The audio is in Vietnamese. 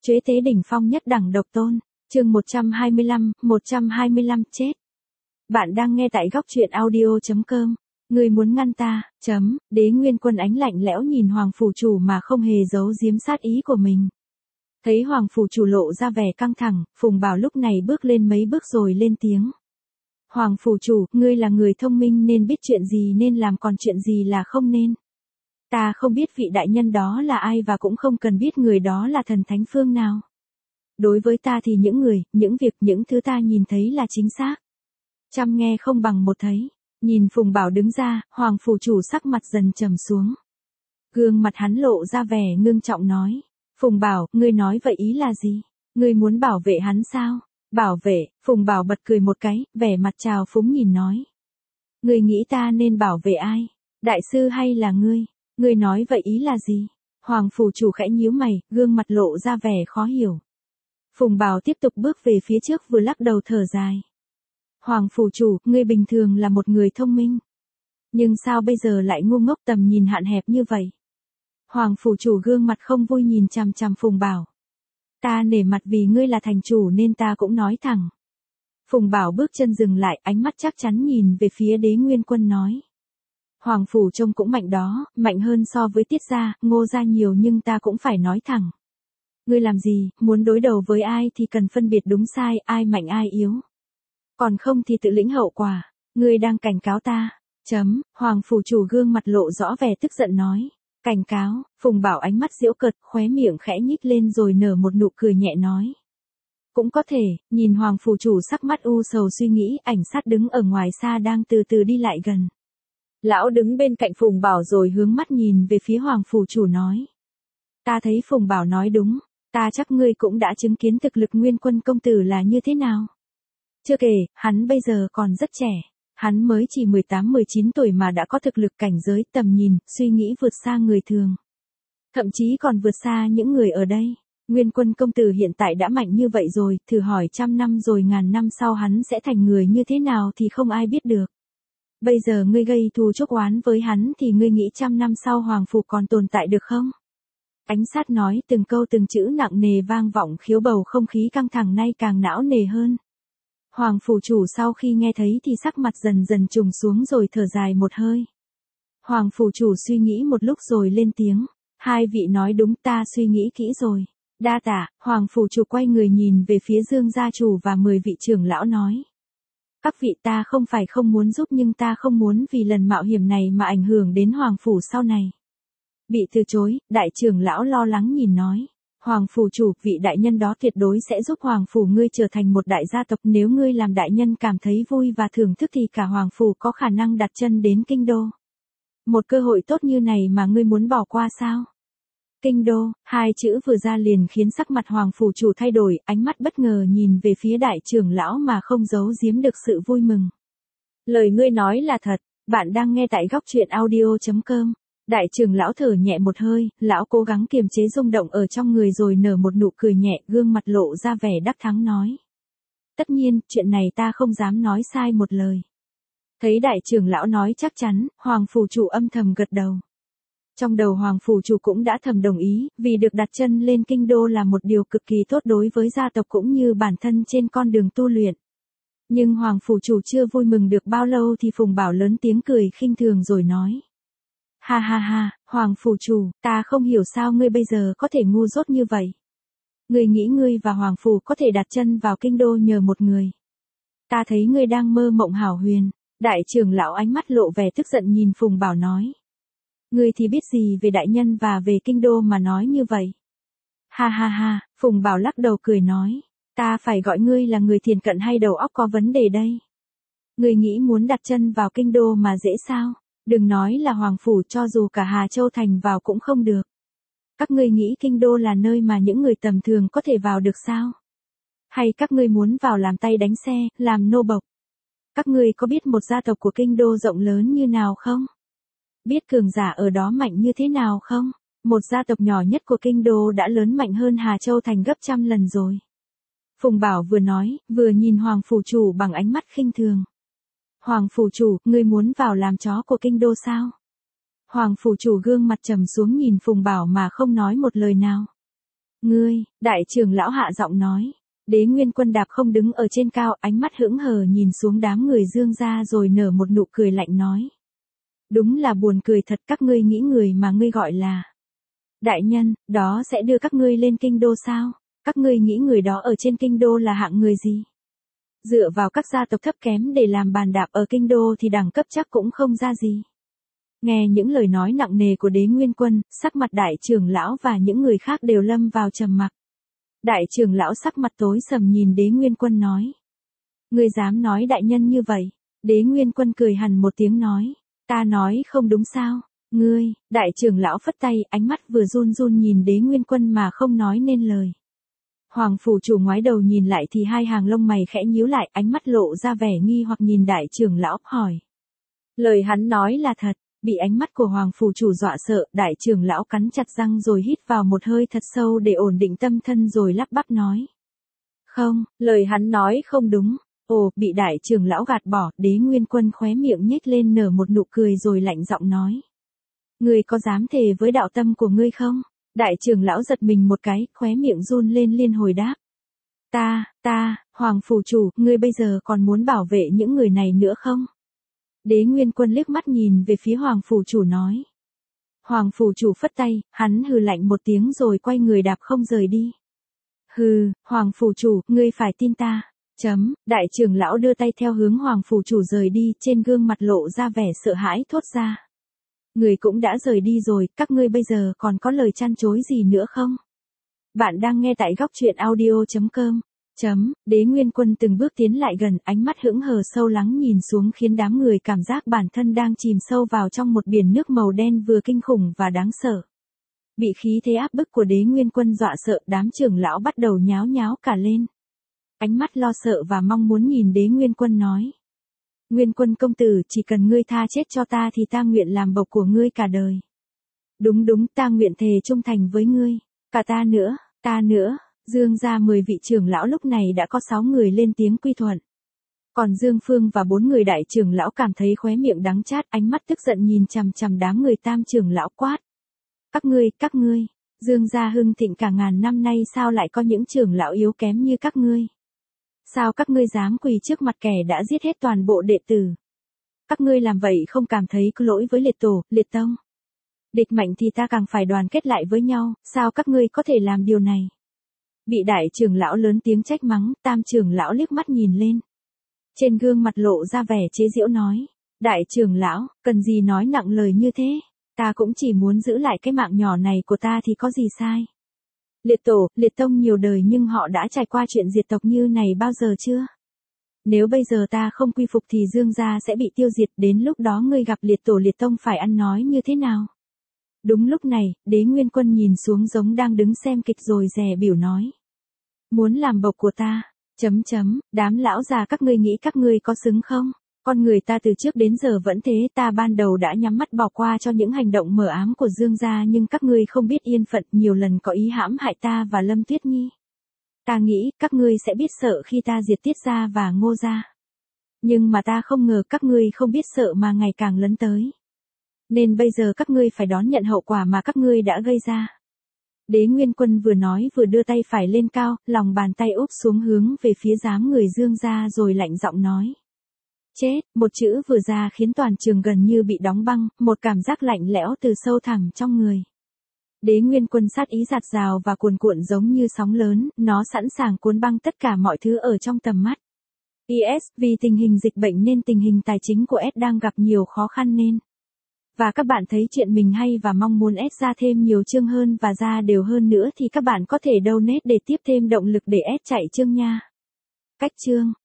Chế tế đỉnh phong nhất đẳng độc tôn. Chương 125 chết. Bạn đang nghe tại góc truyện audio.com. Ngươi muốn ngăn ta, Đế Nguyên Quân ánh lạnh lẽo nhìn Hoàng phủ chủ mà không hề giấu giếm sát ý của mình. Thấy Hoàng phủ chủ lộ ra vẻ căng thẳng, Phùng Bảo lúc này bước lên mấy bước rồi lên tiếng. Hoàng phủ chủ, ngươi là người thông minh nên biết chuyện gì nên làm còn chuyện gì là không nên. Ta không biết vị đại nhân đó là ai và cũng không cần biết người đó là thần thánh phương nào. Đối với ta thì những người, những việc, những thứ ta nhìn thấy là chính xác. Trăm nghe không bằng một thấy. Nhìn Phùng Bảo đứng ra, Hoàng phủ chủ sắc mặt dần trầm xuống. Gương mặt hắn lộ ra vẻ ngưng trọng nói. Phùng Bảo, ngươi nói vậy ý là gì? Ngươi muốn bảo vệ hắn sao? Bảo vệ, Phùng Bảo bật cười một cái, vẻ mặt trào phúng nhìn nói. Ngươi nghĩ ta nên bảo vệ ai? Đại sư hay là ngươi? Ngươi nói vậy ý là gì? Hoàng phủ chủ khẽ nhíu mày, gương mặt lộ ra vẻ khó hiểu. Phùng Bảo tiếp tục bước về phía trước vừa lắc đầu thở dài. Hoàng phủ chủ, ngươi bình thường là một người thông minh. Nhưng sao bây giờ lại ngu ngốc tầm nhìn hạn hẹp như vậy? Hoàng phủ chủ gương mặt không vui nhìn chằm chằm Phùng Bảo. Ta nể mặt vì ngươi là thành chủ nên ta cũng nói thẳng. Phùng Bảo bước chân dừng lại, ánh mắt chắc chắn nhìn về phía Đế Nguyên Quân nói. Hoàng phủ trông cũng mạnh đó, mạnh hơn so với Tiết gia, Ngô gia nhiều nhưng ta cũng phải nói thẳng. Ngươi làm gì, muốn đối đầu với ai thì cần phân biệt đúng sai, ai mạnh ai yếu. Còn không thì tự lĩnh hậu quả, ngươi đang cảnh cáo ta. Hoàng phủ chủ gương mặt lộ rõ vẻ tức giận nói. Cảnh cáo, Phùng Bảo ánh mắt giễu cợt, khóe miệng khẽ nhích lên rồi nở một nụ cười nhẹ nói. Cũng có thể, nhìn Hoàng phủ chủ sắc mắt u sầu suy nghĩ, ảnh sát đứng ở ngoài xa đang từ từ đi lại gần. Lão đứng bên cạnh Phùng Bảo rồi hướng mắt nhìn về phía Hoàng phủ chủ nói. Ta thấy Phùng Bảo nói đúng, ta chắc ngươi cũng đã chứng kiến thực lực Nguyên Quân công tử là như thế nào. Chưa kể, hắn bây giờ còn rất trẻ. Hắn mới chỉ 18-19 tuổi mà đã có thực lực cảnh giới, tầm nhìn, suy nghĩ vượt xa người thường. Thậm chí còn vượt xa những người ở đây. Nguyên Quân công tử hiện tại đã mạnh như vậy rồi, thử hỏi 100 năm rồi ngàn năm sau hắn sẽ thành người như thế nào thì không ai biết được. Bây giờ ngươi gây thù chuốc oán với hắn thì ngươi nghĩ 100 năm sau Hoàng phủ còn tồn tại được không? Ánh sát nói từng câu từng chữ nặng nề vang vọng khiếu bầu không khí căng thẳng nay càng não nề hơn. Hoàng phủ chủ sau khi nghe thấy thì sắc mặt dần dần trùng xuống rồi thở dài một hơi. Hoàng phủ chủ suy nghĩ một lúc rồi lên tiếng. Hai vị nói đúng, ta suy nghĩ kỹ rồi. Đa tạ. Hoàng phủ chủ quay người nhìn về phía Dương gia chủ và 10 vị trưởng lão nói. Các vị, ta không phải không muốn giúp nhưng ta không muốn vì lần mạo hiểm này mà ảnh hưởng đến Hoàng phủ sau này. Bị từ chối, đại trưởng lão lo lắng nhìn nói. Hoàng phủ chủ, vị đại nhân đó tuyệt đối sẽ giúp Hoàng phủ ngươi trở thành một đại gia tộc, nếu ngươi làm đại nhân cảm thấy vui và thưởng thức thì cả Hoàng phủ có khả năng đặt chân đến kinh đô. Một cơ hội tốt như này mà ngươi muốn bỏ qua sao? Kinh đô, hai chữ vừa ra liền khiến sắc mặt Hoàng phủ chủ thay đổi, ánh mắt bất ngờ nhìn về phía đại trưởng lão mà không giấu giếm được sự vui mừng. Lời ngươi nói là thật, bạn đang nghe tại góc truyện audio.com. Đại trưởng lão thở nhẹ một hơi, lão cố gắng kiềm chế rung động ở trong người rồi nở một nụ cười nhẹ, gương mặt lộ ra vẻ đắc thắng nói. Tất nhiên, chuyện này ta không dám nói sai một lời. Thấy đại trưởng lão nói chắc chắn, Hoàng phủ chủ âm thầm gật đầu. Trong đầu Hoàng phủ chủ cũng đã thầm đồng ý, vì được đặt chân lên kinh đô là một điều cực kỳ tốt đối với gia tộc cũng như bản thân trên con đường tu luyện. Nhưng Hoàng phủ chủ chưa vui mừng được bao lâu thì Phùng Bảo lớn tiếng cười khinh thường rồi nói. Ha ha ha, Hoàng phủ chủ, ta không hiểu sao ngươi bây giờ có thể ngu dốt như vậy. Ngươi nghĩ ngươi và Hoàng phủ có thể đặt chân vào kinh đô nhờ một người. Ta thấy ngươi đang mơ mộng hảo huyền. Đại trưởng lão ánh mắt lộ vẻ tức giận nhìn Phùng Bảo nói. Ngươi thì biết gì về đại nhân và về kinh đô mà nói như vậy. Ha ha ha, Phùng Bảo lắc đầu cười nói. Ta phải gọi ngươi là người thiền cận hay đầu óc có vấn đề đây. Ngươi nghĩ muốn đặt chân vào kinh đô mà dễ sao? Đừng nói là Hoàng phủ, cho dù cả Hà Châu thành vào cũng không được. Các ngươi nghĩ kinh đô là nơi mà những người tầm thường có thể vào được sao? Hay các ngươi muốn vào làm tay đánh xe, làm nô bộc? Các ngươi có biết một gia tộc của kinh đô rộng lớn như nào không? Biết cường giả ở đó mạnh như thế nào không? Một gia tộc nhỏ nhất của kinh đô đã lớn mạnh hơn Hà Châu thành gấp 100 lần rồi. Phùng Bảo vừa nói, vừa nhìn Hoàng phủ chủ bằng ánh mắt khinh thường. Hoàng phủ chủ, ngươi muốn vào làm chó của kinh đô sao? Hoàng phủ chủ gương mặt trầm xuống nhìn Phùng Bảo mà không nói một lời nào. Ngươi, đại trưởng lão hạ giọng nói. Đế Nguyên Quân đạp không đứng ở trên cao, ánh mắt hững hờ nhìn xuống đám người Dương gia rồi nở một nụ cười lạnh nói. Đúng là buồn cười thật, các ngươi nghĩ người mà ngươi gọi là đại nhân, đó sẽ đưa các ngươi lên kinh đô sao? Các ngươi nghĩ người đó ở trên kinh đô là hạng người gì? Dựa vào các gia tộc thấp kém để làm bàn đạp ở kinh đô thì đẳng cấp chắc cũng không ra gì. Nghe những lời nói nặng nề của Đế Nguyên Quân, sắc mặt đại trưởng lão và những người khác đều lâm vào trầm mặc. Đại trưởng lão sắc mặt tối sầm nhìn Đế Nguyên Quân nói. Ngươi dám nói đại nhân như vậy? Đế Nguyên Quân cười hằn một tiếng nói. Ta nói không đúng sao? Ngươi, đại trưởng lão phất tay, ánh mắt vừa run run nhìn Đế Nguyên Quân mà không nói nên lời. Hoàng phủ chủ ngoái đầu nhìn lại thì hai hàng lông mày khẽ nhíu lại, ánh mắt lộ ra vẻ nghi hoặc nhìn đại trưởng lão, hỏi. Lời hắn nói là thật, bị ánh mắt của hoàng phủ chủ dọa sợ, đại trưởng lão cắn chặt răng rồi hít vào một hơi thật sâu để ổn định tâm thân rồi lắp bắp nói. Không, lời hắn nói không đúng. Ồ, bị đại trưởng lão gạt bỏ, Đế Nguyên Quân khóe miệng nhếch lên nở một nụ cười rồi lạnh giọng nói. Ngươi có dám thề với đạo tâm của ngươi không? Đại trưởng lão giật mình một cái, khóe miệng run lên liên hồi đáp. Hoàng phủ chủ, ngươi bây giờ còn muốn bảo vệ những người này nữa không? Đế Nguyên Quân liếc mắt nhìn về phía Hoàng phủ chủ nói. Hoàng phủ chủ phất tay, hắn hừ lạnh một tiếng rồi quay người đạp không rời đi. Hừ, Hoàng phủ chủ, ngươi phải tin ta. Đại trưởng lão đưa tay theo hướng Hoàng phủ chủ rời đi, trên gương mặt lộ ra vẻ sợ hãi thốt ra. Người cũng đã rời đi rồi, các ngươi bây giờ còn có lời chăn chối gì nữa không? Bạn đang nghe tại góc truyện audio.com. Đế Nguyên Quân từng bước tiến lại gần, ánh mắt hững hờ sâu lắng nhìn xuống khiến đám người cảm giác bản thân đang chìm sâu vào trong một biển nước màu đen vừa kinh khủng và đáng sợ. Bị khí thế áp bức của Đế Nguyên Quân dọa sợ, đám trưởng lão bắt đầu nháo nháo cả lên. Ánh mắt lo sợ và mong muốn nhìn Đế Nguyên Quân nói. Nguyên Quân công tử, chỉ cần ngươi tha chết cho ta thì ta nguyện làm bộc của ngươi cả đời. Đúng, ta nguyện thề trung thành với ngươi. Cả ta nữa. Dương gia 10 vị trưởng lão lúc này đã có 6 người lên tiếng quy thuận. Còn Dương Phương và 4 người đại trưởng lão cảm thấy khóe miệng đắng chát, ánh mắt tức giận nhìn chằm chằm đám người tam trưởng lão quát. Các ngươi, Dương gia hưng thịnh cả ngàn năm nay sao lại có những trưởng lão yếu kém như các ngươi? Sao các ngươi dám quỳ trước mặt kẻ đã giết hết toàn bộ đệ tử? Các ngươi làm vậy không cảm thấy có lỗi với liệt tổ, liệt tông? Địch mạnh thì ta càng phải đoàn kết lại với nhau, sao các ngươi có thể làm điều này? Bị đại trưởng lão lớn tiếng trách mắng, tam trưởng lão liếc mắt nhìn lên. Trên gương mặt lộ ra vẻ chế giễu nói. Đại trưởng lão, cần gì nói nặng lời như thế? Ta cũng chỉ muốn giữ lại cái mạng nhỏ này của ta thì có gì sai? Liệt tổ, liệt tông nhiều đời nhưng họ đã trải qua chuyện diệt tộc như này bao giờ chưa? Nếu bây giờ ta không quy phục thì Dương gia sẽ bị tiêu diệt, đến lúc đó ngươi gặp liệt tổ liệt tông phải ăn nói như thế nào? Đúng lúc này, Đế Nguyên Quân nhìn xuống giống đang đứng xem kịch rồi dè biểu nói. Muốn làm bộc của ta, đám lão già các ngươi nghĩ các ngươi có xứng không? Con người ta từ trước đến giờ vẫn thế, ta ban đầu đã nhắm mắt bỏ qua cho những hành động mờ ám của Dương gia nhưng các ngươi không biết yên phận, nhiều lần có ý hãm hại ta và Lâm Tuyết Nhi. Ta nghĩ các ngươi sẽ biết sợ khi ta diệt Tiết gia và Ngô gia. Nhưng mà ta không ngờ các ngươi không biết sợ mà ngày càng lấn tới. Nên bây giờ các ngươi phải đón nhận hậu quả mà các ngươi đã gây ra. Đế Nguyên Quân vừa nói vừa đưa tay phải lên cao, lòng bàn tay úp xuống hướng về phía giám người Dương gia rồi lạnh giọng nói. Chết, một chữ vừa ra khiến toàn trường gần như bị đóng băng, một cảm giác lạnh lẽo từ sâu thẳm trong người. Đế Nguyên Quân sát ý dạt dào và cuồn cuộn giống như sóng lớn, nó sẵn sàng cuốn băng tất cả mọi thứ ở trong tầm mắt. Vì tình hình dịch bệnh nên tình hình tài chính của S đang gặp nhiều khó khăn nên. Và các bạn thấy chuyện mình hay và mong muốn S ra thêm nhiều chương hơn và ra đều hơn nữa thì các bạn có thể donate để tiếp thêm động lực để S chạy chương nha. Cách chương